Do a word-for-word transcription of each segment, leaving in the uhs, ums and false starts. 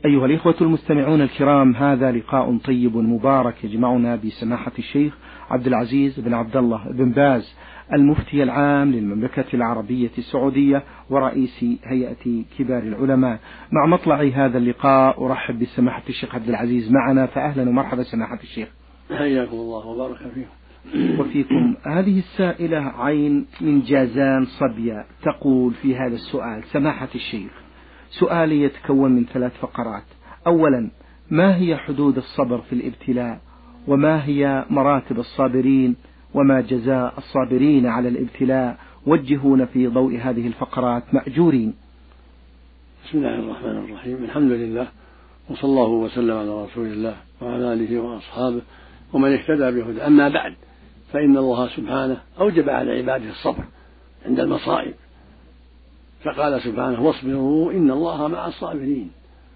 أيها الإخوة المستمعون الكرام، هذا لقاء طيب مبارك يجمعنا بسماحة الشيخ عبد العزيز بن عبد الله بن باز المفتي العام للمملكة العربية السعودية ورئيس هيئة كبار العلماء. مع مطلع هذا اللقاء أرحب بسماحة الشيخ عبد العزيز معنا، فأهلا ومرحبا سماحة الشيخ. حياكم الله وبارك فيكم. وفيكم. هذه السائلة عين من جازان صبية تقول في هذا السؤال: سماحة الشيخ، سؤالي يتكون من ثلاث فقرات. أولا، ما هي حدود الصبر في الابتلاء؟ وما هي مراتب الصابرين؟ وما جزاء الصابرين على الابتلاء؟ وجهونا في ضوء هذه الفقرات مأجورين. بسم الله الرحمن الرحيم، الحمد لله، وصلى الله وسلم على رسول الله وعلى آله وأصحابه ومن اهتدى بهدى. أما بعد، فإن الله سبحانه أوجب على عباده الصبر عند المصائب، فقال سبحانه: واصبروا إن الله مع الصابرين.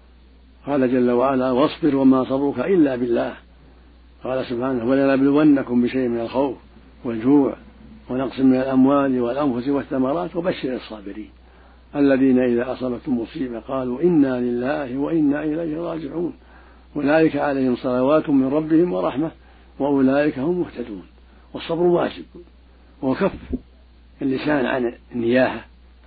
قال جل وعلا: واصبر وما صبرك إلا بالله. قال سبحانه: ولنبلونكم بشيء من الخوف والجوع ونقص من الأموال والأنفس والثمرات وبشر الصابرين الذين إذا أصابتهم مصيبة قالوا إنا لله وإنا إليه راجعون أولئك عليهم صلوات من ربهم ورحمة وأولئك هم مهتدون. والصبر واجب، وكف اللسان عن النياحة،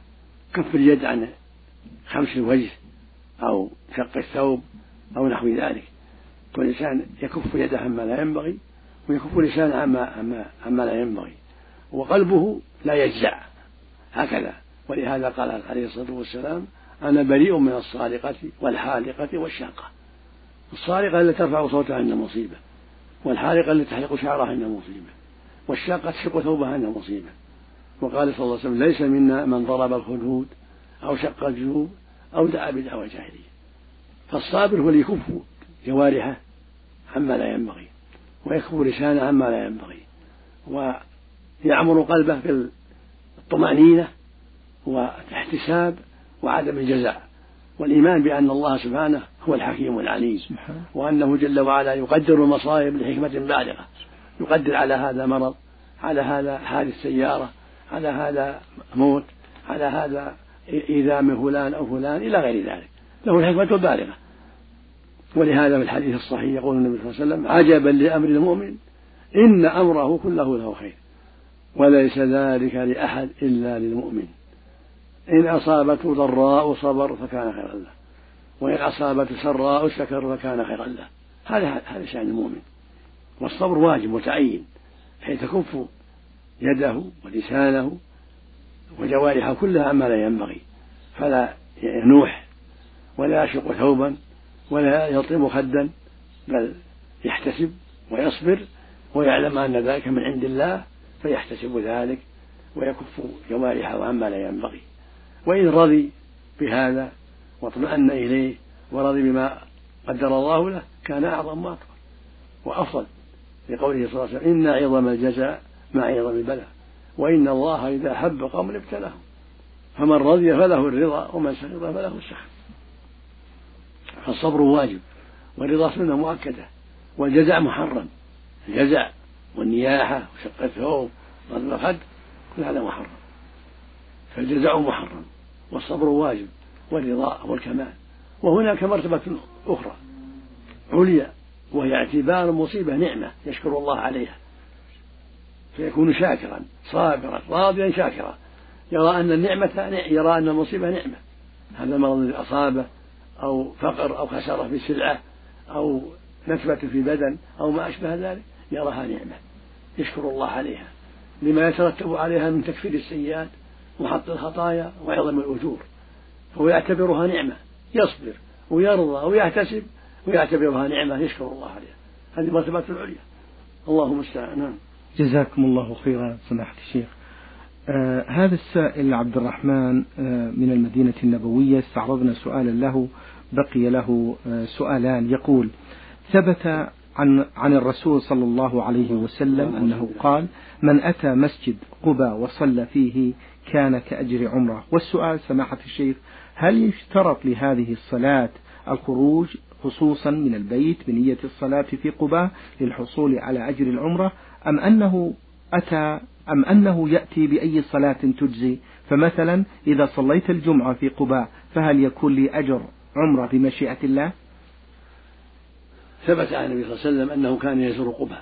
كف اليد عن خمس الوجه أو شق الثوب أو نحو ذلك. والإنسان يكف يده عما لا ينبغي، ويكف لسانه عما, عما, عما لا ينبغي، وقلبه لا يجزع هكذا. ولهذا قال عليه الصلاة والسلام: أنا بريء من الصارقة والحالقة والشاقة. الصارقة التي ترفع صوتها عند مصيبة، والحالقة التي تحلق شعرها عند مصيبة، والشاقة تشق ثوبها عند مصيبة. وقال صلى الله عليه وسلم: ليس منا من ضرب الخدود أو شق الجيوب أو دعا بدعوى جاهلية. فالصابر هو اللي يكف جوارحه عما لا ينبغي، ويكف لسانه عما لا ينبغي، ويعمر قلبه بالطمأنينة والاحتساب وعدم الجزع، والإيمان بأن الله سبحانه هو الحكيم العليم، وأنه جل وعلا يقدر المصائب لحكمة بالغة، يقدر على هذا مرض، على هذا حادث سيارة، على هذا موت، على هذا إيذاء من فلان أو فلان إلى غير ذلك، له الحكمة البالغة. ولهذا في الحديث الصحيح يقول النبي صلى الله عليه وسلم: عجبا لأمر المؤمن إن أمره كله له خير وليس ذلك لأحد إلا للمؤمن، إن أصابته ضراء صبر فكان خيرا له، وإن أصابته سراء شكر فكان خيرا له. هذا هذا شأن المؤمن. والصبر واجب متعين، حيث تكف يده ولسانه وجوارحه كلها عما لا ينبغي، فلا ينوح ولا يشق ثوبا ولا يلطم خدا، بل يحتسب ويصبر ويعلم أن ذلك من عند الله فيحتسب ذلك ويكف جوارحه عما لا ينبغي. وإن رضي بهذا واطمأن إليه ورضي بما قدر الله له كان أعظم وأكبر وأفضل، لقوله صلى الله عليه وسلم: إن عظم الجزاء مع عظم البلاء، وإن الله إذا أحب قوما ابتلاهم، فمن رضي فله الرضا ومن سخط فله السخط. فالصبر واجب، والرضا سنة مؤكدة، والجزاء محرم. الجزع والنياحة وشق الثوب وضرب الخد كل هذا محرم، فالجزاء محرم والصبر واجب، والرضا هو الكمال. وهناك مرتبة أخرى عليا، وهي اعتبار المصيبة نعمة يشكر الله عليها، فيكون شاكرا صابرا راضيا شاكرا، يرى أن النعمة يرى أن المصيبة نعمة. هذا المرض الذي أصابه أو فقر أو خسارة في سلعة أو نكبة في بدن أو ما أشبه ذلك، يراها نعمة يشكر الله عليها لما يترتب عليها من تكفير السيئات وحط الخطايا وعظم الأجور، فهو يعتبرها نعمة، يصبر ويرضى ويحتسب ويعتبرها نعمة يشكر الله عليها. هذه مرتبة العليا. اللهم المستعان. جزاكم الله خيرا سماحة الشيخ. آه هذا السائل عبد الرحمن آه من المدينة النبوية، استعرضنا سؤالا له، بقي له آه سؤالان. يقول: ثبت عن عن الرسول صلى الله عليه وسلم أنه قال: من أتى مسجد قباء وصلى فيه كان كأجر عمره. والسؤال سماحة الشيخ: هل يشترط لهذه الصلاة الخروج خصوصا من البيت بنية الصلاة في قباء للحصول على أجر العمرة، أم أنه أتى أم أنه يأتي بأي صلاة تجزي؟ فمثلا إذا صليت الجمعة في قباء فهل يكون لي أجر عمرة بمشيئة الله؟ ثبت عن النبي صلى الله عليه وسلم أنه كان يزور قبى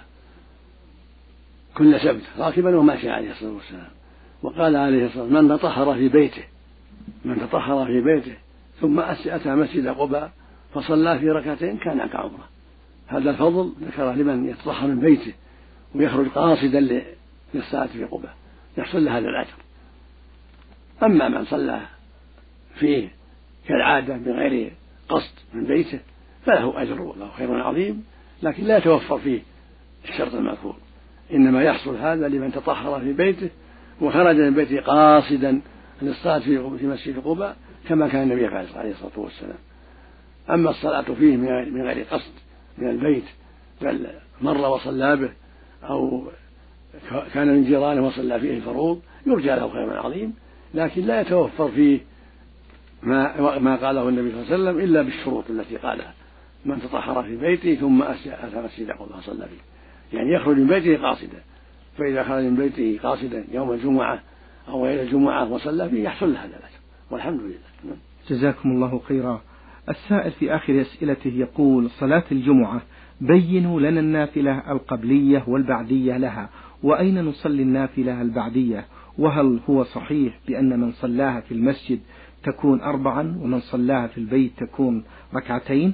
كل سبت راكبا وماشيا عليه الصلاة والسلام، وقال عليه الصلاة والسلام: من تطهر في بيته من تطهر في بيته ثم أتى مسجد قبى فصلى في ركعتين كان كعمرة. هذا الفضل ذكره لمن يتطهر من بيته ويخرج قاصدا للصلاة في قبى يحصل له هذا الأجر. أما من صلى فيه كالعادة بغير قصد من بيته فله أجر وله خير عظيم، لكن لا يتوفر فيه الشرط المذكور، إنما يحصل هذا لمن تطهر في بيته وخرج من بيته قاصدا للصلاة في مسجد قبى كما كان النبي يفعل عليه الصلاة والسلام. أما الصلاة فيه من غير قصد من البيت بل مر وصلى به أو كان من جيرانه وصلى فيه الفروض يرجى له خير عظيم، لكن لا يتوفر فيه ما, ما قاله النبي صلى الله عليه وسلم إلا بالشروط التي قالها: من تطهر في بيته ثم أتى مسجد قبى صلى فيه، يعني يخرج من بيته قاصدا، فإذا خرج من بيته قاصدا يوم الجمعة أو غير الجمعة وصلى فيه يحصل له هذا الأجر والحمد لله. جزاكم الله خيرا. السائل في آخر أسئلته يقول: صلاة الجمعة بينوا لنا النافلة القبلية والبعدية لها، وأين نصلي النافلة البعدية؟ وهل هو صحيح بأن من صلاها في المسجد تكون أربعا ومن صلاها في البيت تكون ركعتين؟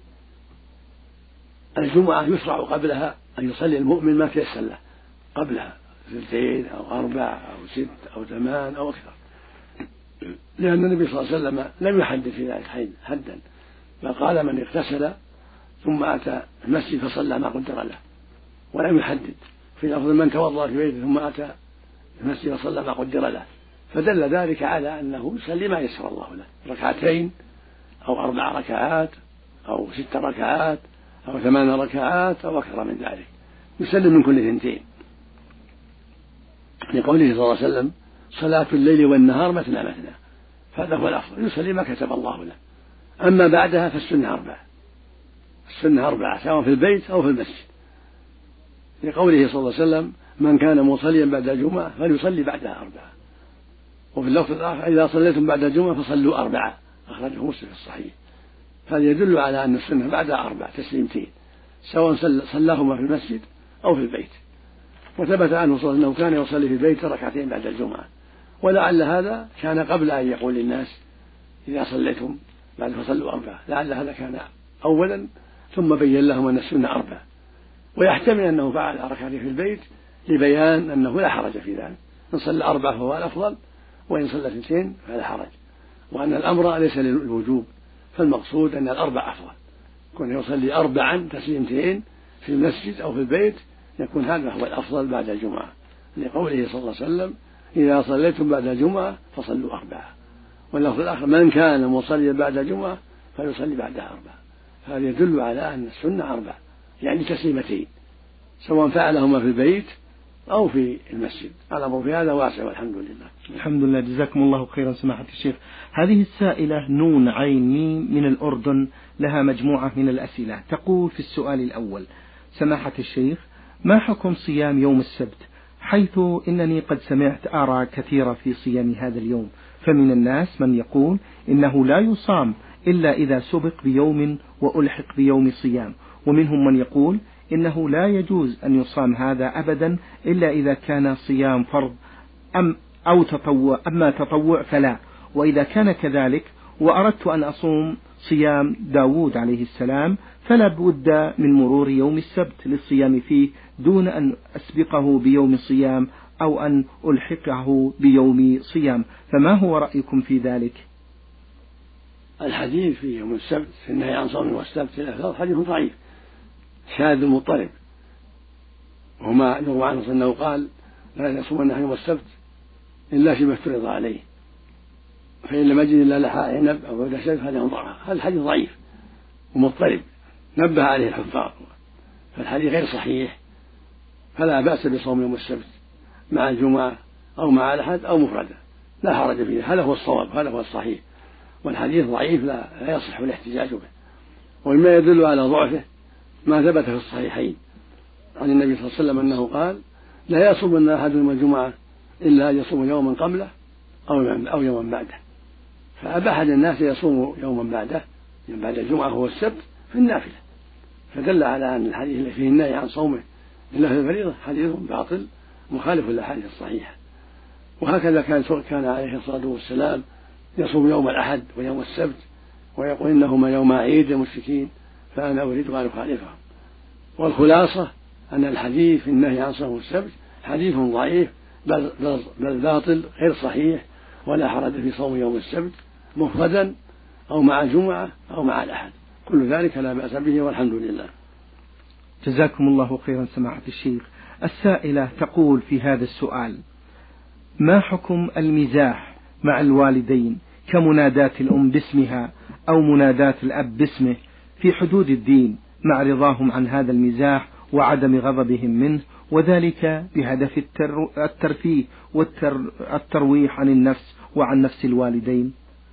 الجمعة يشرع قبلها أن يصلي المؤمن ما تيسر له قبلها، اثنتين أو أربع أو ست أو ثمان أو أكثر، لأن النبي صلى الله عليه وسلم لم يحدد في ذلك حدا، بل قال: من اغتسل ثم أتى المسجد فصلى ما قدر له، ولم يحدد في لفظ: من توضأ في بيته ثم أتى المسجد فصلى ما قدر له، فدل ذلك على أنه يصلي ما يسر الله له، ركعتين أو أربع ركعات أو ست ركعات أو ثمان ركعات أو أكثر من ذلك، يسلم من كل اثنتين، لقوله صلى الله عليه وسلم: صلاة الليل والنهار مثنى مثنى، فهذا هو الأفضل، يصلي ما كتب الله له. أما بعدها فالسنة أربعة، السنة أربعة سواء في البيت أو في المسجد، لقوله صلى الله عليه وسلم: من كان مصليا بعد الجمعة فليصلي بعدها أربعة. وفي اللفظ الآخر: إذا صليتم بعد الجمعة فصلوا أربعة، أخرجه مسلم في الصحيح. هذا يدل على أن السنة بعدها أربع تسليمتين سواء صلاهما في المسجد أو في البيت. وثبت عنه صلى الله عليه وسلم أنه كان يصلي في البيت ركعتين بعد الجمعة، ولعل هذا كان قبل أن يقول للناس: إذا صليتم بعد فصلوا أربعة، لعل هذا كان أولا ثم بين لهم أن السنة أربعة، ويحتمل أنه فعل ركعتين في البيت لبيان أنه لا حرج في ذلك، إن صلى أربعة فهو الأفضل، وإن صلى اثنتين فلا حرج، وأن الأمر ليس للوجوب، فالمقصود أن الأربع أفضل، كون يصلي أربعا تسليمتين في المسجد أو في البيت يكون هذا هو الأفضل بعد الجمعة، لقوله صلى الله عليه وسلم: إذا صليتم بعد الجمعة فصلوا أربعة. واللفظ الآخر: من كان مصليا بعد الجمعة فليصلي بعدها أربعة. هذا يدل على أن السنة أربع، يعني تسليمتين سواء فعلهما في البيت أو في المسجد. الأمر في هذا واسع والحمد لله. الحمد لله، جزاكم الله خيرا سماحة الشيخ. هذه السائلة نون عين ميم من الأردن لها مجموعة من الأسئلة، تقول في السؤال الأول: سماحة الشيخ، ما حكم صيام يوم السبت؟ حيث إنني قد سمعت آراء كثيرة في صيام هذا اليوم، فمن الناس من يقول إنه لا يصام إلا إذا سبق بيوم وألحق بيوم صيام، ومنهم من يقول إنه لا يجوز أن يصام هذا أبدا إلا إذا كان صيام فرض أم أو تطوع، أما تطوع فلا. وإذا كان كذلك وأردت أن أصوم صيام داود عليه السلام فلا بد من مرور يوم السبت للصيام فيه دون أن أسبقه بيوم صيام أو أن ألحقه بيوم صيام، فما هو رأيكم في ذلك؟ الحديث في يوم السبت في النهي عن صوم يوم السبت الأفضل حديث ضعيف شاذ مضطرب، وما يروى عنه أنه قال: لا يصومن يوم السبت إلا فيما افترض عليه، فإن لم يجد إلا لحاء عنب أو عود شيء هذا ضعف. هذا الحديث ضعيف ومضطرب نبه عليه الحفاظ، فالحديث غير صحيح، فلا بأس بصوم يوم السبت مع الجمعة أو مع الأحد أو مفردة، لا حرج فيه، هذا هو الصواب، هذا هو الصحيح. والحديث ضعيف لا, لا يصح الاحتجاج به. ومما يدل على ضعفه ما ثبت في الصحيحين عن النبي صلى الله عليه وسلم أنه قال: لا يصومن أحد يوم الجمعة إلا أن يصوم يوما قبله أو يوما بعده، فأباح للناس يصوم يوما بعده يعني بعد الجمعة هو السبت في النافلة، فدل على أن الحديث الذي فيه النهي عن صومه إلا في الفريضة حديث باطل مخالف للأحاديث الصحيحة. وهكذا كان كان عليه الصلاة والسلام يصوم يوم الأحد ويوم السبت ويقول إنهما يوم عيد المشركين فأنا أريد أن أخالفهم. والخلاصة أن الحديث في النهي عن صوم السبت حديث ضعيف بل باطل غير صحيح، ولا حرج في صوم يوم السبت مفردا أو مع الجمعة أو مع الأحد، كل ذلك لا بأس به والحمد لله. جزاكم الله خيرا سماحة الشيخ. السائلة تقول في هذا السؤال: ما حكم المزاح مع الوالدين كمناداة الأم باسمها أو مناداة الأب باسمه في حدود الدين مع رضاهم عن هذا المزاح وعدم غضبهم منه، وذلك بهدف الترفيه والترويح عن النفس وعن نفس الوالدين؟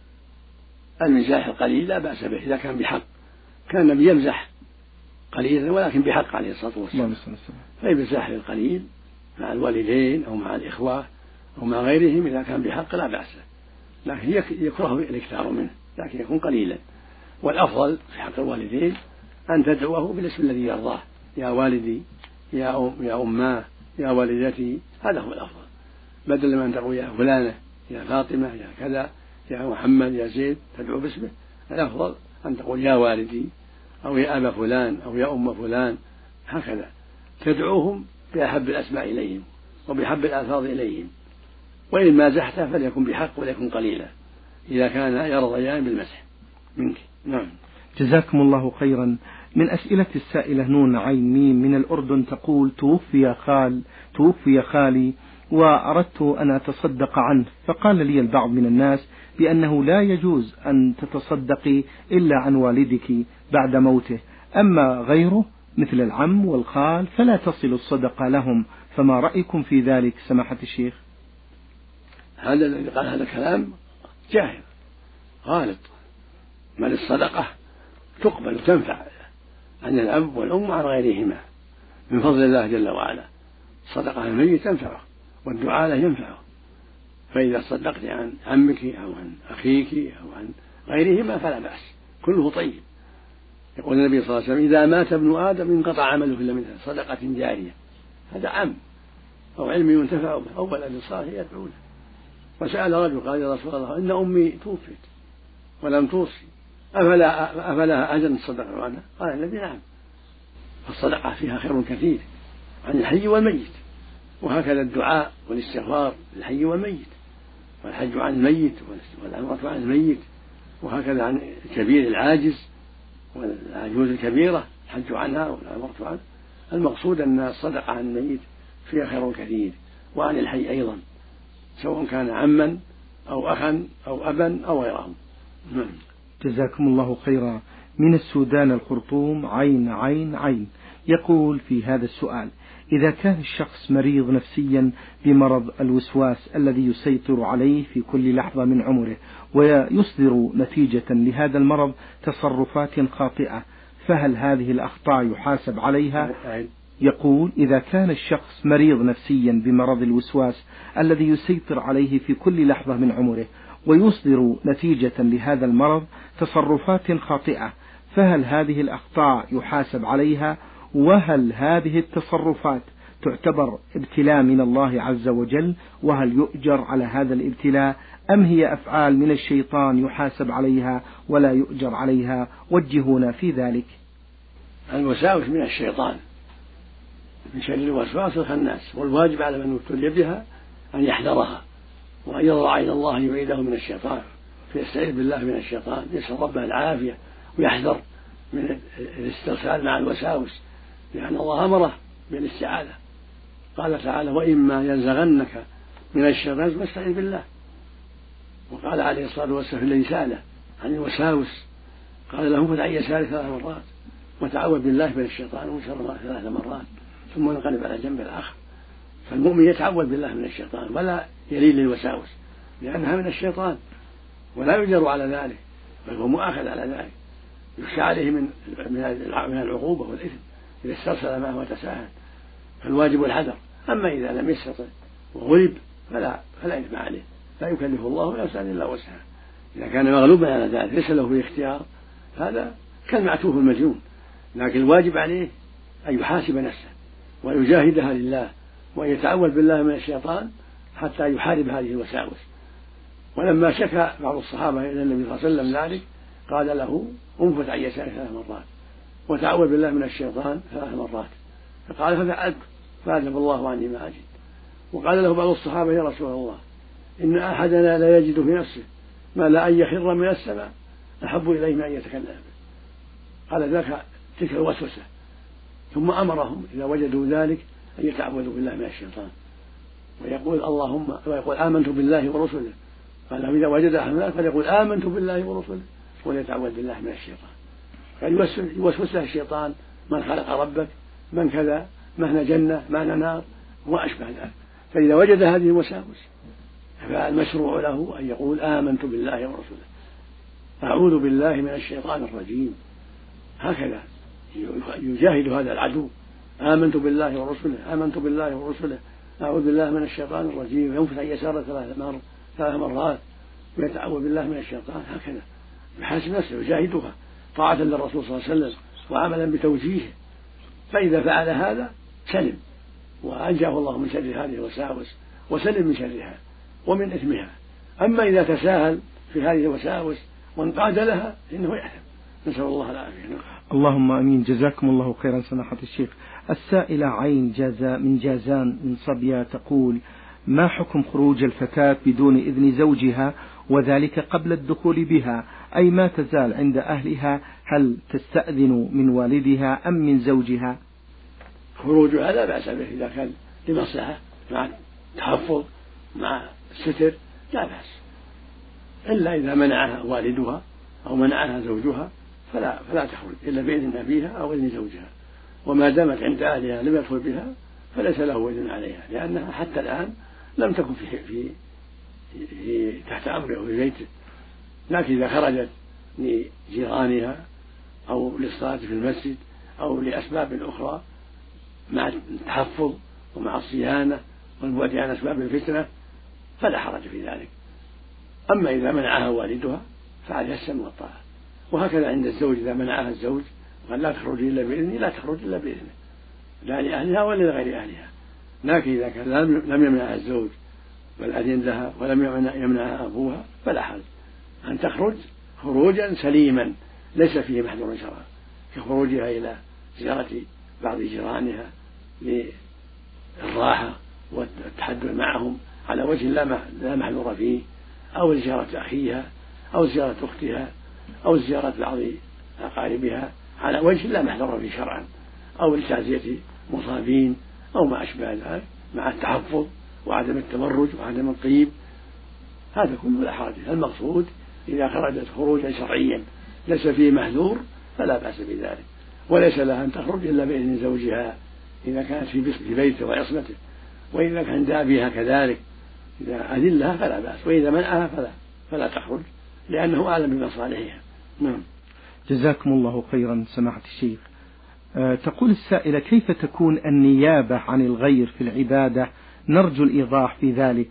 المزاح القليل لا بأس به إذا كان بحق، كان النبي يمزح قليلا ولكن بحق عليه الصلاة والسلام، فيمزح القليل مع الوالدين أو مع الإخوة أو مع غيرهم إذا كان بحق لا بأس، لكن يكره الاكثار منه، لكن يكون قليلا. والأفضل في حق الوالدين أن تدعوه بالاسم الذي يرضاه، يا والدي، يا أم يا أماه، يا والدتي، هذا هو الأفضل، بدل من تقول يا فلانة، يا فاطمة، يا كذا، يا محمد، يا زيد، تدعو باسمه. الأفضل أن تقول يا والدي أو يا أبا فلان أو يا أم فلان، هكذا تدعوهم بأحب الأسماء إليهم وبحب الألفاظ إليهم. وإن مازحته فليكن بحق وليكن قليلا إذا كان يرضيان بالمسح منك. نعم. جزاكم الله خيرا. من أسئلة السائلة نون عين ميم من الأردن تقول: توفي خال توفي خالي وأردت أن أتصدق عنه، فقال لي البعض من الناس بأنه لا يجوز أن تتصدقي إلا عن والدك بعد موته، أما غيره مثل العم والخال فلا تصل الصدقة لهم، فما رأيكم في ذلك سماحة الشيخ؟ هذا الذي قال هذا الكلام جاهل غالط، بل الصدقة تقبل وتنفع عن الأب والأم عن غيرهما من فضل الله جل وعلا. الصدقة الميت تنفعه والدعاء له ينفعه، فإذا صدقت عن عمك أو عن أخيك أو عن غيرهما فلا بأس، كله طيب. يقول النبي صلى الله عليه وسلم: إذا مات ابن آدم انقطع عمله إلا من صدقة جارية، هذا عام، أو علم ينتفع به أو ولد صالح يدعو له. وسأل رجل قال: يا رسول الله، إن أمي توفت ولم توصي أفلا أفلها أجر تصدق عنها؟ قال النبي: نعم. فالصدقة فيها خير كثير عن الحي والميت، وهكذا الدعاء والاستغفار للحي والميت، والحج عن الميت والعمرة عن الميت، وهكذا عن الكبير العاجز والعجوز الكبيرة الحج عنها والعمرة عنها. المقصود أن الصدقة عن الميت فيها خير كثير، وعن الحي أيضا، سواء كان عما أو أخا أو أبا أو غيرهم. جزاكم الله خيرا. من السودان الخرطوم عين عين عين يقول في هذا السؤال: إذا كان الشخص مريض نفسيا بمرض الوسواس الذي يسيطر عليه في كل لحظة من عمره ويصدر نتيجة لهذا المرض تصرفات خاطئة، فهل هذه الأخطاء يحاسب عليها؟ يقول: إذا كان الشخص مريض نفسيا بمرض الوسواس الذي يسيطر عليه في كل لحظة من عمره ويصدر نتيجة لهذا المرض تصرفات خاطئة، فهل هذه الأخطاء يحاسب عليها؟ وهل هذه التصرفات تعتبر ابتلاء من الله عز وجل، وهل يؤجر على هذا الابتلاء، أم هي أفعال من الشيطان يحاسب عليها ولا يؤجر عليها؟ وجهونا في ذلك. الوساوس من الشيطان، من شر الوسواس الخناس، والواجب على من ابتلي بها أن يحذرها وأن يضرع إلى الله يعيده من الشيطان، فيستعيذ بالله من الشيطان، يسأل ربه العافية ويحذر من الاسترسال مع الوساوس، لأن الله أمره بالاستعاذة. قال تعالى: وإما ينزغنك من الشيطان فاستعذ بالله. وقال عليه الصلاة والسلام الذي سأله عن الوساوس قال له: فدع يسارك ثلاث مرات وتعوذ بالله من الشيطان ومن شر ما ثلاث مرات ثم انقلب على جنب الآخر. فالمؤمن يتعوذ بالله من الشيطان ولا يلين للوساوس، لأنها من الشيطان ولا يجر على ذلك، بل هو مؤاخذ على ذلك، يخشى عليه من من العقوبة والإثم إذا استرسل معه وتساهل، فالواجب الحذر. أما إذا لم يستطع وغلب فلا فلا إثم عليه، لا يكلف الله نفسا إلا وسعها. إذا كان مغلوبا على ذلك ليس له في اختيار هذا كالمعتوه المجنون. لكن الواجب عليه أن يحاسب نفسه ويجاهدها لله وأن يتعوذ بالله من الشيطان حتى يحارب هذه الوساوس. ولما شكى بعض الصحابة إلى النبي صلى الله عليه وسلم ذلك قال له انفث عن يسارك ثلاث مرات وتعوذ بالله من الشيطان ثلاث مرات، فقال ففعلت فأذهب الله عني ما أجد. وقال له بعض الصحابة يا رسول الله إن أحدنا لا يجد في نفسه ما لا أن يخر من السماء أحب إليه من أن يتكلم به. قال ذاك تلك الوسوسة. ثم أمرهم إذا وجدوا ذلك أن يتعوذوا بالله من الشيطان ويقول اللهم ويقول آمنت بالله ورسله. قال إذا وجد أحد ذلك فليقول آمنت بالله ورسله وليتعوذ بالله من الشيطان. قال يوسوس له الشيطان من خلق ربك من كذا مهنا جنة مهنا نار وأشبه ذلك. فإذا وجد هذه الوساوس فالمشروع له أن يقول آمنت بالله ورسله أعوذ بالله من الشيطان الرجيم. هكذا يجاهد هذا العدو. آمنت بالله ورسله آمنت بالله ورسله أعوذ بالله من الشيطان الرجيم. ينفث عن يساره ثلاث مرات ثلاث مرات ويتعوذ بالله من الشيطان. هكذا يحاسب نفسه يجاهدها طاعة للرسول صلى الله عليه وسلم وعملا بتوجيهه. فإذا فعل هذا سلم وأنجاه الله من شر هذه الوساوس وسلم من شرها ومن إثمها. أما إذا تساهل في هذه الوساوس وانقاد لها إنه يحزن. نسأل الله العافية. اللهم أمين. جزاكم الله خيرا سماحة الشيخ. السائلة عين جازا من جازان من صبيا تقول ما حكم خروج الفتاة بدون إذن زوجها وذلك قبل الدخول بها، أي ما تزال عند أهلها، هل تستأذن من والدها أم من زوجها؟ خروجها لا بأس به إذا كان لمصلحة مع التحفظ مع الستر لا بأس، إلا إذا منعها والدها أو منعها زوجها فلا, فلا تخرج إلا بإذن أبيها أو إذن زوجها. وما دامت عند أهلها لم يدخل بها فليس له إذن عليها، لأنها حتى الآن لم تكن في, في, في تحت أمره في بيته. لكن إذا خرجت لجيرانها أو للصلاة في المسجد أو لأسباب أخرى مع التحفظ ومع الصيانة والبعد عن أسباب الفتنة فلا حرج في ذلك. أما إذا منعها والدها فعليها السمع والطاعة. وهكذا عند الزوج إذا منعها الزوج وقال لا تخرج إلا بإذنه لا تخرج إلا بإذنه، لا لأهلها ولا لغير أهلها. لكن إذا كان لم يمنعها الزوج بل أذن لها ولم يمنعها أبوها فلا حرج أن تخرج خروجا سليما ليس فيه محذور شرعا، كخروجها إلى زيارة بعض جيرانها للراحة والتحدث معهم على وجه لا محذور فيه، أو زيارة أخيها أو زيارة أختها أو زيارة بعض أقاربها على وجه لا محذور فيه شرعا، أو لتعزية مصابين أو ما أشبه ذلك مع التحفظ وعدم التبرج وعدم الطيب. هذا كله لا حرج. المقصود إذا خرجت خروجا شرعيا ليس فيه محذور فلا بأس بذلك، وليس لها أن تخرج إلا بإذن زوجها إذا كانت في بيته وعصمته، وإذا كان عند أبيها كذلك إذا أذن لها فلا بأس، وإذا منعها فلا فلا تخرج لأنه أعلم بمصالحها. نعم. جزاكم الله خيرا سماحة الشيخ. أه تقول السائلة كيف تكون النيابة عن الغير في العبادة؟ نرجو الإيضاح في ذلك.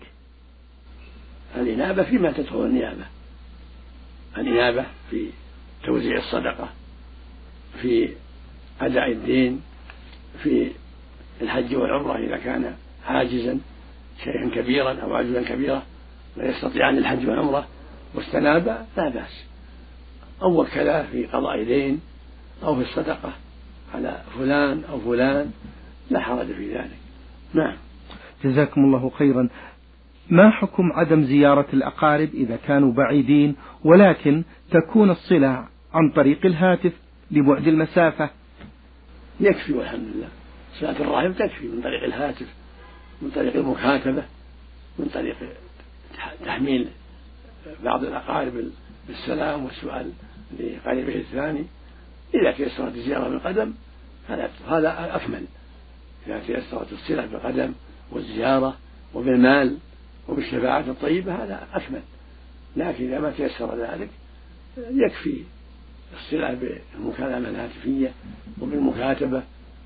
الإنابة فيما تدخل النيابة، الإنابة في توزيع الصدقة، في أداء الدين، في الحج والعمرة إذا كان عاجزا شيئا كبيرا أو عجزا كبيرا لا يستطيع عن الحج والعمرة واستناب لا بأس، أو وكلا في قضاء دين أو في الصدقة على فلان أو فلان لا حرج في ذلك. نعم. جزاكم الله خيرا. ما حكم عدم زيارة الأقارب إذا كانوا بعيدين ولكن تكون الصلة عن طريق الهاتف لبعد المسافة؟ يكفي والحمد لله، صلة الرحم تكفي من طريق الهاتف، من طريق المكاتبة، من طريق تحميل بعض الأقارب بالسلام والسؤال لقريبه الثاني. إذا تيسرت الزيارة بالقدم هذا أكمل، إذا تيسرت الصلة بالقدم والزيارة وبالمال وبالشفاعة الطيبة هذا أكمل. لكن إذا ما تيسر ذلك يكفي الصلة بالمكالمة الهاتفية وبالمكاتبة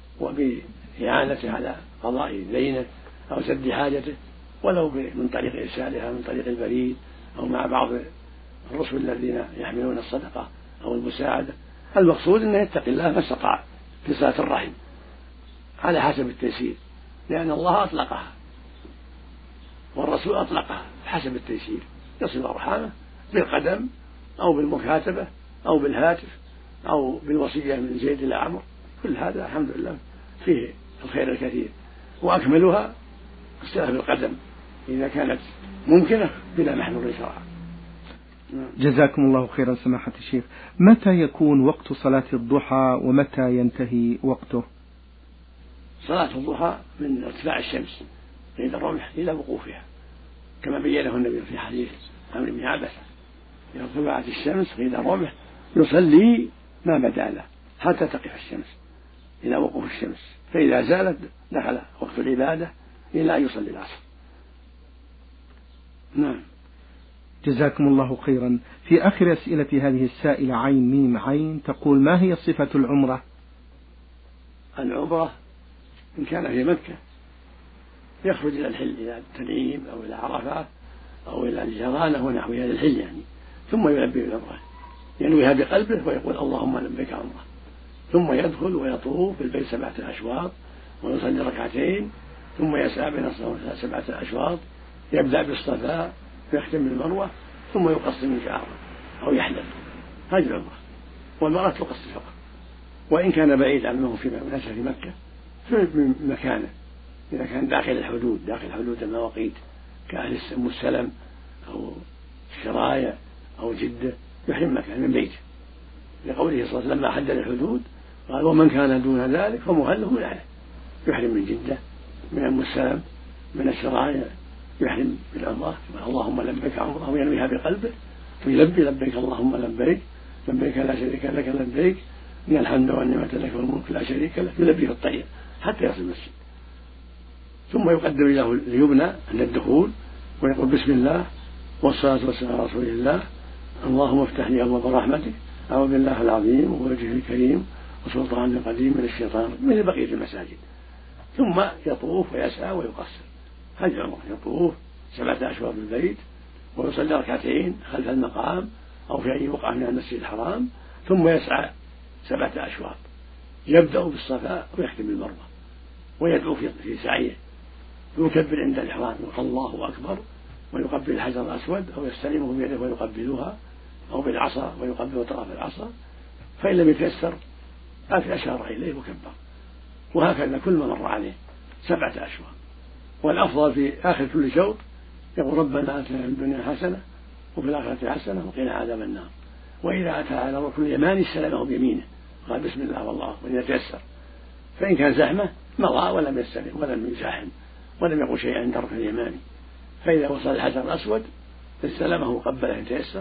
وبإعانته على قضاء دينه أو سد حاجته، ولو من طريق إرسالها من طريق البريد أو مع بعض الرسل الذين يحملون الصدقة أو المساعدة. المقصود أنه يتقي الله ما استطاع في صلة الرحم على حسب التيسير، لأن الله أطلقها والرسول أطلقها حسب التيسير، يصل أرحامه بالقدم أو بالمكاتبة أو بالهاتف أو بالوصية من زيد إلى عمرو. كل هذا الحمد لله فيه الخير الكثير، وأكملها الصلة بالقدم إذا كانت ممكنة بلا محذور شرعا. جزاكم الله خيرا سماحة الشيخ. متى يكون وقت صلاة الضحى ومتى ينتهي وقته؟ صلاة الضحى من ارتفاع الشمس عند الرمح إلى وقوفها، كما بينه النبي في حديث عمرو بن عبسة: إذا ارتفعت الشمس عند الرمح يصلي ما بدا له حتى تقف الشمس إلى وقوف الشمس، فإذا زالت دخل وقت العبادة إلى أن يصلي العصر. نعم. جزاكم الله خيرا. في آخر أسئلة هذه السائلة عين ميم عين تقول: ما هي صفة العمرة؟ العمرة إن كان في مكة يخرج إلى الحل، إلى التنعيم أو إلى عرفات أو إلى الجرانة ونحوها للحل يعني، ثم يلبي العمرة، ينويها بقلبه ويقول اللهم لبيك عمرة، ثم يدخل ويطوف بالبيت سبعة أشواط ويصلي ركعتين، ثم يسعى بين سبعة أشواط، يبدأ بالصفا ويختم بالمروة، ثم يقصر من شعره أو يحلق. هذه العمرة، والمرأة تقصر فقط. وإن كان بعيد عنه في مناسك في مكة في مكانه، إذا كان داخل الحدود داخل حدود المواقيت كأهل أم السلم أو الشرايع أو جدة يحرم مكان من بيته، لقوله صلى الله عليه وسلم: لما حدد الحدود قال: ومن كان دون ذلك فمهله من أهله. يحرم من جدة، من أم السلم، من الشرايع، يحرم بالعمرة اللهم لبيك عمرة وينويها بقلبه ويلبي لبيك اللهم لبيك لبيك لا شريك لك لبيك إن الحمد والنعمة لك والملك لا شريك لك، يلبي في الطيب حتى يصل المسجد، ثم يقدم له اليمنى عند الدخول ويقول: بسم الله والصلاة والسلام على رسول الله، اللهم افتح لي أبواب رحمتك، أعوذ بالله العظيم ووجهه الكريم وسلطانه القديم من الشيطان، من بقية المساجد. ثم يطوف ويسعى ويقصر. هذه العمرة، يطوف سبعة أشواط بالبيت ويصلي ركعتين خلف المقام أو في أي بقعة من المسجد الحرام، ثم يسعى سبعة أشواط، يبدأ بالصفا ويختم بالمروة، ويدعو في سعيه، ويكبر عند الإحرام يقول الله أكبر ويقبل الحجر الأسود أو يستلمه بيده ويقبلها أو بالعصا ويقبل طرف العصا، فإن لم يتيسر أشار إليه وكبر. وهكذا كل ما مر عليه سبعة أشواط. والأفضل في آخر كل شوط يقول: ربنا آتنا في الدنيا حسنة وفي الآخرة حسنة وقنا عذاب النار. وإذا أتى على ركن اليماني استلمه بيمينه قال: بسم الله والله، وإذا تيسر. فإن كان زحمة مضى ولم يستلم ولم يزاحم ولم يقل شيئا عند الركن اليماني، فإذا وصل الحجر الأسود استلمه وقبله إن تيسر،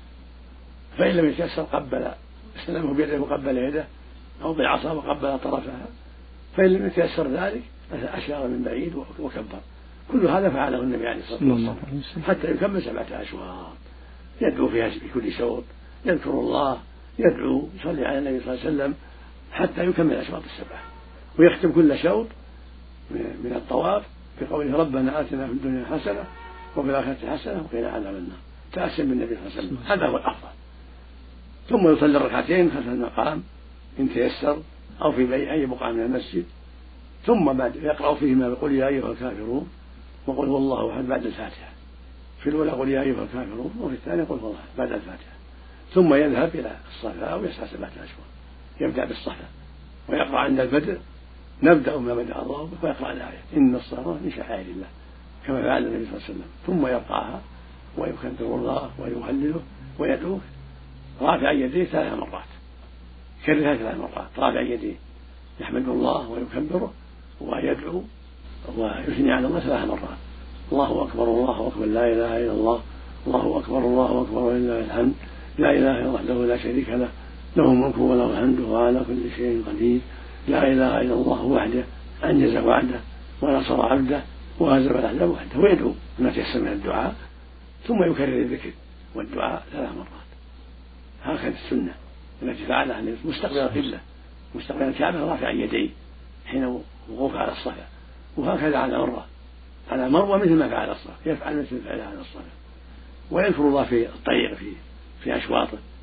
فإن لم يتيسر قبل استلمه بيده وقبل يده أو بالعصا وقبل طرفها، فإن لم يتيسر ذلك أشار من بعيد وكبر. كل هذا فعله النبي عليه الصلاة والسلام حتى يكمل سبعة أشواط، يدعو فيها في كل شوط، يذكر الله، يدعو، يصلي على النبي صلى الله عليه وسلم حتى يكمل أشواط السبعة، ويختم كل شوط من الطواف بقوله: ربنا آتنا في الدنيا حسنة وفي الآخرة حسنة وقنا عذاب النار، تأسم بالنبي صلى الله عليه وسلم. هذا هو الأفضل. ثم يصلي ركعتين خلف المقام إن تيسر أو في أي بقعة من المسجد، ثم بعد يقرأ فيهما بقول يا أيها الكافرون وقل هو الله أحد بعد الفاتحة. في الأولى قل يا أيها الكافرون، وفي الثانية قل هو الله بعد الفاتحة. ثم يذهب إلى الصفا ويسعى سبعة أشواط، يبدأ بالصفا ويقرأ عند البدر: نبدأ ما بدأ الله به، ويقرأ الآية إن الصلاة من شعائر الله كما فعل النبي صلى الله عليه وسلم، ثم يرفعها ويكبر الله ويهلله ويدعوه رافع يديه ثلاث مرات، كررها ثلاث مرات، رافع يديه يحمد الله ويكبره ويدعو ويثني على الله ثلاث مرات: الله أكبر الله أكبر لا إله إلا الله، الله أكبر الله أكبر ولله الحمد، لا إله إلا الله وحده لا شريك له، له الملك وله الحمد وهو على كل شيء قدير، لا إله إلا الله وحده أنجز وعده ونصر عبده وهزم الأحزاب وحده. ويدعو ما تيسر من الدعاء، ثم يكرر الذكر والدعاء ثلاث مرات. هكذا السنة التي فعلها مستقبل القبلة مستقبل الكعبة رافع يديه حين وقوف على الصفا، وهكذا على مرة على مروة مثل ما فعل الصفا، يفعل مثل فعله على الصفا، ويذكر الله في الطريق في في أشواطه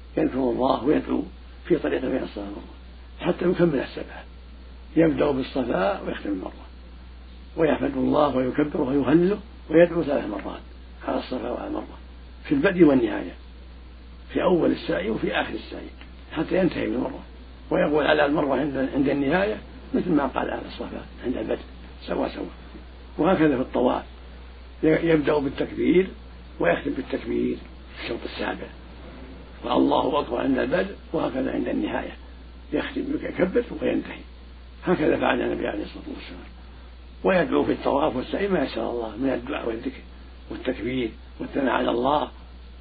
يذكر الله ويدعو في طريق بين الصفا والمروة حتى يكمل السبعة، يبدأ بالصفاء ويختم المروة، ويحمد الله ويكبره ويهلله ويدعو ثلاث مرات على الصفا وعلى المروة في البدء والنهاية، في أول السعي وفي آخر السعي حتى ينتهي بالمروة، ويقول على المروة عند النهاية مثل ما قال على الصفا عند البدء سوا سوا. وهكذا في الطواف يبدأ بالتكبير ويختم بالتكبير في الشوط السابع، والله أكبر عند البدء، وهكذا عند النهاية يختم يكبر وينتهي. هكذا فعل النبي عليه الصلاة والسلام. ويدعو في الطواف والسعي ما يشاء الله من الدعاء والذكر والتكبير والثناء على الله،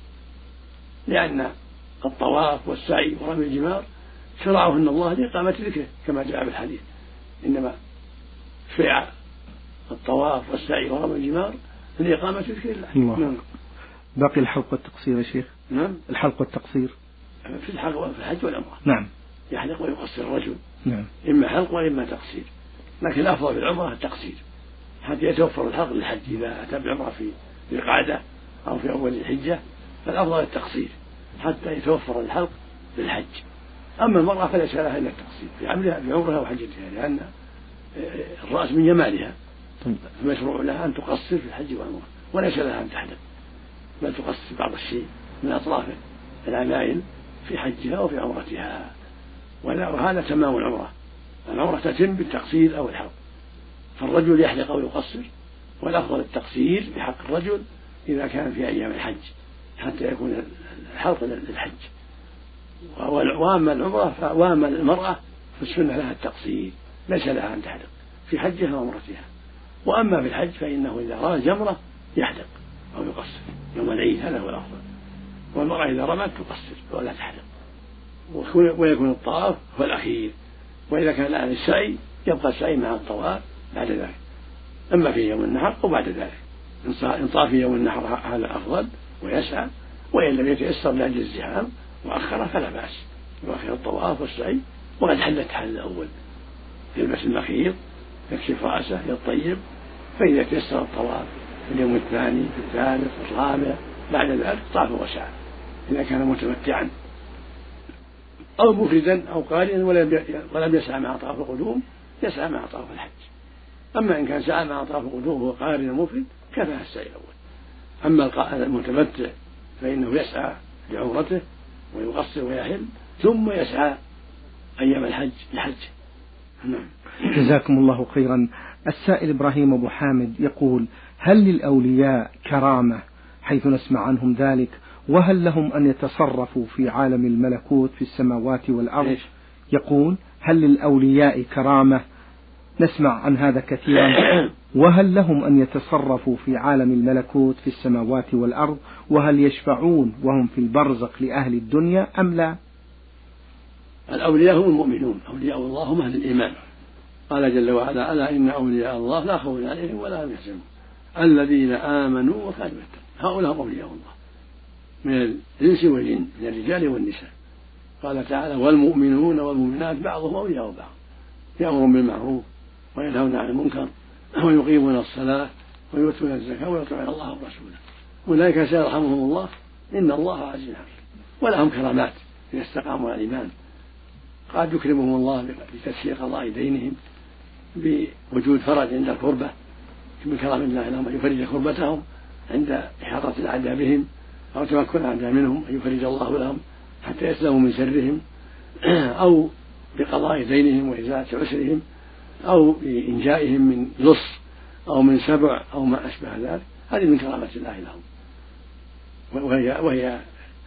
لأن الطواف والسعي ورمي الجمار شرعهن الله لإقامة ذكره كما جاء في الحديث، إنما شرع الطواف والسعي ورمي الجمار لإقامة ذكر الله. الله. نعم. باقي الحلق والتقصير يا شيخ. نعم. الحلق والتقصير في الحلق وفي الحج والعمرة. نعم. يحلق ويقصر الرجل. نعم. إما حلق وإما تقصير، لكن الأفضل في العمرة التقصير حتى يتوفر الحلق للحج. إذا أتى بعمرة في القعدة أو في أول الحجة فالأفضل التقصير حتى يتوفر الحلق للحج. أما المرأة فليس لها إلا التقصير في عمرها في عمرها وحجتها، لأن الرأس من جمالها، فمشروع لها أن تقصر في الحج والعمرة، وليس لها أن تحلق، بل تقصر بعض الشيء من أطراف العمائل في حجها وفي عمرتها. وهذا تمام العمرة. العمرة تتم بالتقصير أو الحلق، فالرجل يحلق أو يقصر، والأفضل التقصير بحق الرجل إذا كان في أيام الحج حتى يكون الحلق للحج. وأما العمرة وأما المرأة فالسنة لها التقصير، ليس لها أن تحلق في حجها وعمرتها. وأما في الحج فإنه إذا رأى الجمرة يحلق أو يقصر يوم العيد، هذا هو الأفضل. والمرأة إذا رمت تقصر ولا تحلق، ويكون الطواف هو الأخير. وإذا كان الآن السعي يبقى السعي مع الطواف بعد ذلك، أما في يوم النحر وبعد ذلك إن طاف في يوم النحر هذا أفضل ويسعى، وإن لم يتيسر لأجل الزحام وأخره فلا بأس، يؤخر الطواف والسعي وقد حل التحلل الأول، يلبس المخيط يكشف رأسه يطيب، فإذا تيسر الطواف في اليوم الثاني في الثالث في الرابع بعد ذلك طاف وسعى إذا كان متمتعا أو مفردا أو قارنا ولم يسعى مع طواف القدوم يسعى مع طواف الحج. أما إن كان سعى مع طواف القدوم وهو قارن مفرد كفاه السعي الأول. أما المتمتع فإنه يسعى لعمرته ويقصر ويحل ثم يسعى أيام الحج لحج. نعم. جزاكم الله خيرا. السائل إبراهيم أبو حامد يقول: هل للأولياء كرامة حيث نسمع عنهم ذلك؟ وهل لهم أن يتصرفوا في عالم الملكوت في السماوات والأرض؟ يقول: هل للأولياء كرامة؟ نسمع عن هذا كثيرا. وهل لهم أن يتصرفوا في عالم الملكوت في السماوات والأرض؟ وهل يشفعون وهم في البرزخ لأهل الدنيا أم لا؟ الأولياء هم المؤمنون، أولياء الله هم أهل الإيمان. قال جل وعلا: ألا إن أولياء الله لا خوف عليهم ولا هم يحزنون الذين آمنوا وكانوا يتقون. هؤلاء هم أولياء الله من الإنس والجن، من الرجال والنساء. قال تعالى: والمؤمنون والمؤمنات بعضهم أولياء بعض يأمرون بالمعروف وينهون عن المنكر ويقيمون الصلاة ويؤتون الزكاة ويطيعون الله ورسوله أولئك سيرحمهم الله إن الله عزيز حكيم. ولهم كرامات إذا استقاموا على الإيمان، قد يكرمهم الله بتسهيل قضاء دينهم، بوجود فرج عند الكربة من كرم الله لهم أن يفرج كربتهم عند إحاطة الأعداء بهم أو تمكن الأعداء منهم أن يفرج الله لهم حتى يسلموا من شرهم، أو بقضاء دينهم وإزالة عسرهم، أو بإنجائهم من لص أو من سبع أو ما أشبه ذلك. هذه من كرامة الله لهم، وهي وهي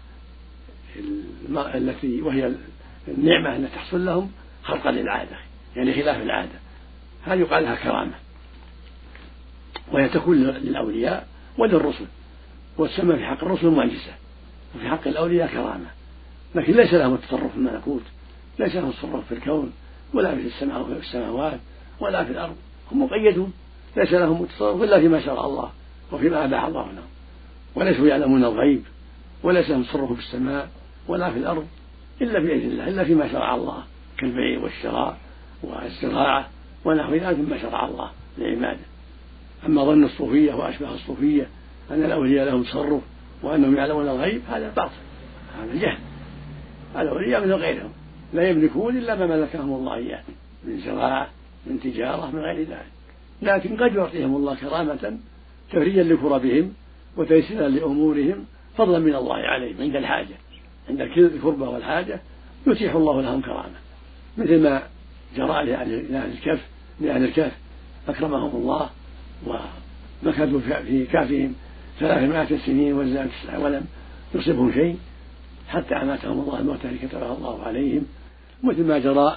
التي وهي النعمة التي تحصل لهم خرقا للعادة، يعني خلاف العادة، هذه يقال لها كرامة. وهي تكون للأولياء وللرسل، والسماء في حق الرسل معجزة، وفي حق الأولياء كرامة، لكن ليس لهم التصرف في الملكوت، ليس لهم التصرف في الكون ولا في السماوات ولا في الأرض، هم مقيدون، ليس لهم التصرف إلا فيما شرع الله وفيما أباح الله لهم، وليسوا يعلمون الغيب، وليس لهم التصرف في السماء ولا في الأرض إلا بإذن الله، إلا فيما شرع الله كالبيع والشراء والزراعة ونحو ذلك مما شرع الله لعباده. أما ظن الصوفية وأشباه الصوفية أن الأولياء لهم تصرف وأنهم يعلمون الغيب هذا باطل، هذا جهل، الأولياء من غيرهم لا يملكون إلا ما ملكهم الله إياه من زراعة من تجارة من غير ذلك، لكن قد يعطيهم الله كرامة تفريجا لكربهم وتيسيرا لأمورهم فضلا من الله عليهم عند الحاجة، عند الكربة والحاجة يتيح الله لهم كرامة، مثل ما جرى لأهل الكهف لأهل الكهف أكرمهم الله ومكثوا في كهفهم ثلاثمائة سنين وازدادوا تسعة ولم يصبهم شيء حتى أماتهم الله الموت التي كتبها الله عليهم، مثل ما جرى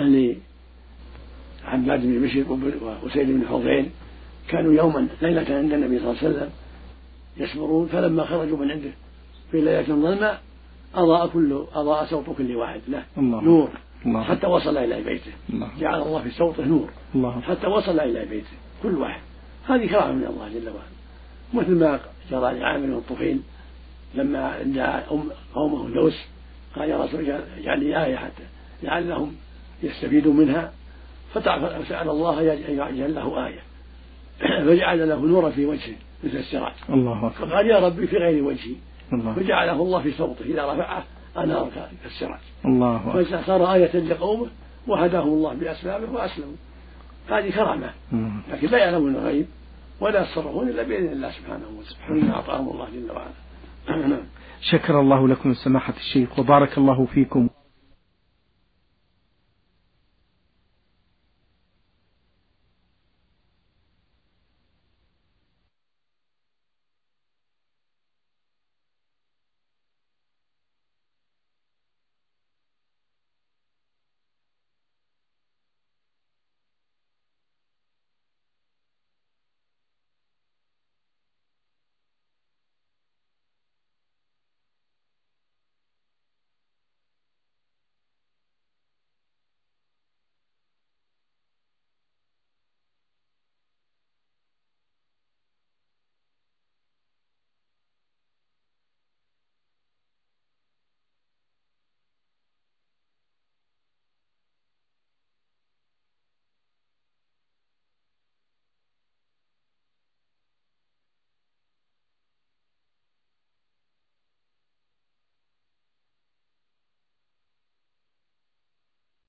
لعباد بن بشر وأسيد بن حضير كانوا يوما ليلة عند النبي صلى الله عليه وسلم يسمرون، فلما خرجوا من عنده في ليلة ظلمة أضاء كل أضاء صوت كل واحد له الله نور الله حتى وصل إلى بيته الله جعل الله في صوته نور الله حتى وصل إلى بيته كل واحد. هذه كرامة من الله جل وعلا، مثل ما جرى لعامر الطفيل لما دعا قومه دوس قال يا رسول الله اجعل لي آية حتى لعلهم يستفيدوا منها، فسأل الله يجعل له آية فجعل له نورا في وجهه مثل السراج الله أكبر، فقال يا ربي في غير وجهي الله، فجعله الله في صوته إذا رفعه أنار كالسراج الله أكبر، فصار آية لقومه وهداهم الله بأسبابه وأسلموا. هذه كرامة، لكن لا يعلمون الغيب ولا يتصرفون إلا بإذن الله سبحانه وتعالى مما أعطاهم الله جل وعلا. شكر الله لكم سماحة الشيخ وبارك الله فيكم.